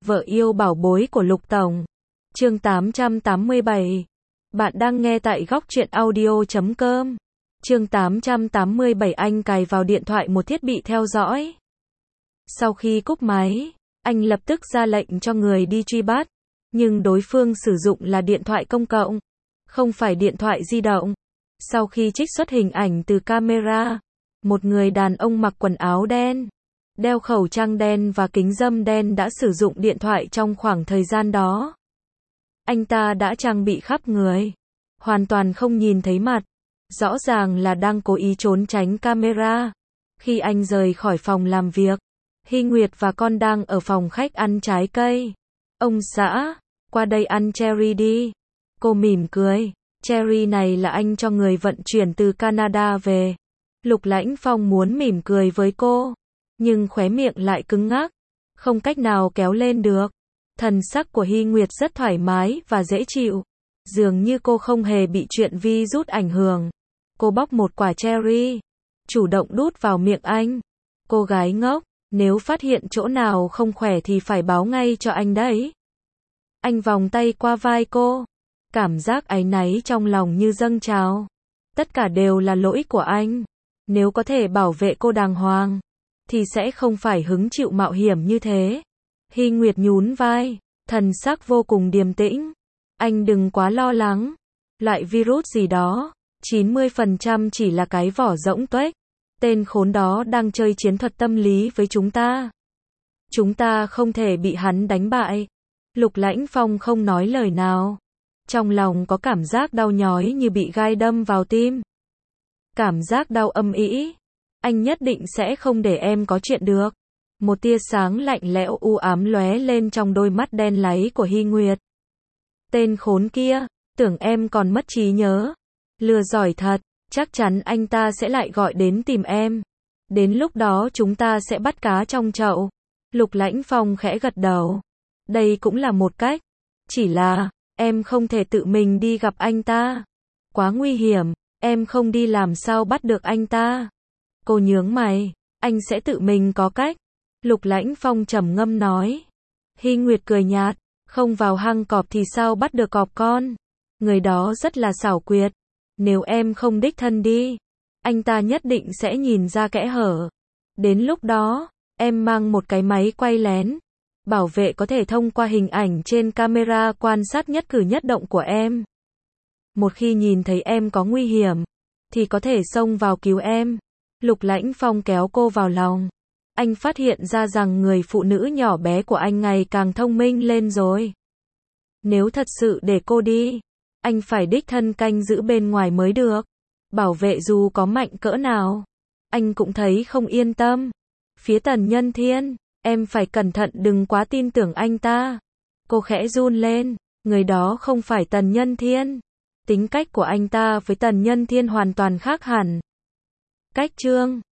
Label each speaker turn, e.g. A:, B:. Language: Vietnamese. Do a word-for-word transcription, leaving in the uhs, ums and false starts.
A: Vợ yêu bảo bối của Lục Tổng. Chương tám trăm tám mươi bảy. Bạn đang nghe tại góc truyện audio chấm com. Chương tám trăm tám mươi bảy. Anh cài vào điện thoại một thiết bị theo dõi. Sau khi cúp máy, anh lập tức ra lệnh cho người đi truy bắt, nhưng đối phương sử dụng là điện thoại công cộng, không phải điện thoại di động. Sau khi trích xuất hình ảnh từ camera, một người đàn ông mặc quần áo đen, đeo khẩu trang đen và kính râm đen đã sử dụng điện thoại trong khoảng thời gian đó. Anh ta đã trang bị khắp người, hoàn toàn không nhìn thấy mặt, rõ ràng là đang cố ý trốn tránh camera. Khi anh rời khỏi phòng làm việc, Hy Nguyệt và con đang ở phòng khách ăn trái cây. Ông xã, qua đây ăn cherry đi. Cô mỉm cười, cherry này là anh cho người vận chuyển từ Canada về. Lục Lãnh Phong muốn mỉm cười với cô, nhưng khóe miệng lại cứng ngắc, không cách nào kéo lên được. Thần sắc của Hy Nguyệt rất thoải mái và dễ chịu, dường như cô không hề bị chuyện virus ảnh hưởng. Cô bóc một quả cherry, chủ động đút vào miệng anh. Cô gái ngốc, nếu phát hiện chỗ nào không khỏe thì phải báo ngay cho anh đấy. Anh vòng tay qua vai cô, cảm giác áy náy trong lòng như dâng trào. Tất cả đều là lỗi của anh. Nếu có thể bảo vệ cô đàng hoàng, thì sẽ không phải hứng chịu mạo hiểm như thế. Hy Nguyệt nhún vai, thần sắc vô cùng điềm tĩnh. Anh đừng quá lo lắng. Loại virus gì đó, chín mươi phần trăm chỉ là cái vỏ rỗng tuếch. Tên khốn đó đang chơi chiến thuật tâm lý với chúng ta. Chúng ta không thể bị hắn đánh bại. Lục Lãnh Phong không nói lời nào. Trong lòng có cảm giác đau nhói như bị gai đâm vào tim. Cảm giác đau âm ỉ. Anh nhất định sẽ không để em có chuyện được. Một tia sáng lạnh lẽo u ám lóe lên trong đôi mắt đen láy của Hy Nguyệt. Tên khốn kia, tưởng em còn mất trí nhớ. Lừa giỏi thật, chắc chắn anh ta sẽ lại gọi đến tìm em. Đến lúc đó chúng ta sẽ bắt cá trong chậu. Lục Lãnh Phong khẽ gật đầu. Đây cũng là một cách. Chỉ là, em không thể tự mình đi gặp anh ta. Quá nguy hiểm, em không đi làm sao bắt được anh ta. Cô nhướng mày, anh sẽ tự mình có cách. Lục Lãnh Phong trầm ngâm nói. Hy Nguyệt cười nhạt, không vào hang cọp thì sao bắt được cọp con. Người đó rất là xảo quyệt. Nếu em không đích thân đi, anh ta nhất định sẽ nhìn ra kẽ hở. Đến lúc đó, em mang một cái máy quay lén. Bảo vệ có thể thông qua hình ảnh trên camera quan sát nhất cử nhất động của em. Một khi nhìn thấy em có nguy hiểm, thì có thể xông vào cứu em. Lục Lãnh Phong kéo cô vào lòng. Anh phát hiện ra rằng người phụ nữ nhỏ bé của anh ngày càng thông minh lên rồi. Nếu thật sự để cô đi, anh phải đích thân canh giữ bên ngoài mới được. Bảo vệ dù có mạnh cỡ nào, anh cũng thấy không yên tâm. Phía Tần Nhân Thiên, em phải cẩn thận đừng quá tin tưởng anh ta. Cô khẽ run lên, người đó không phải Tần Nhân Thiên. Tính cách của anh ta với Tần Nhân Thiên hoàn toàn khác hẳn. Cách chương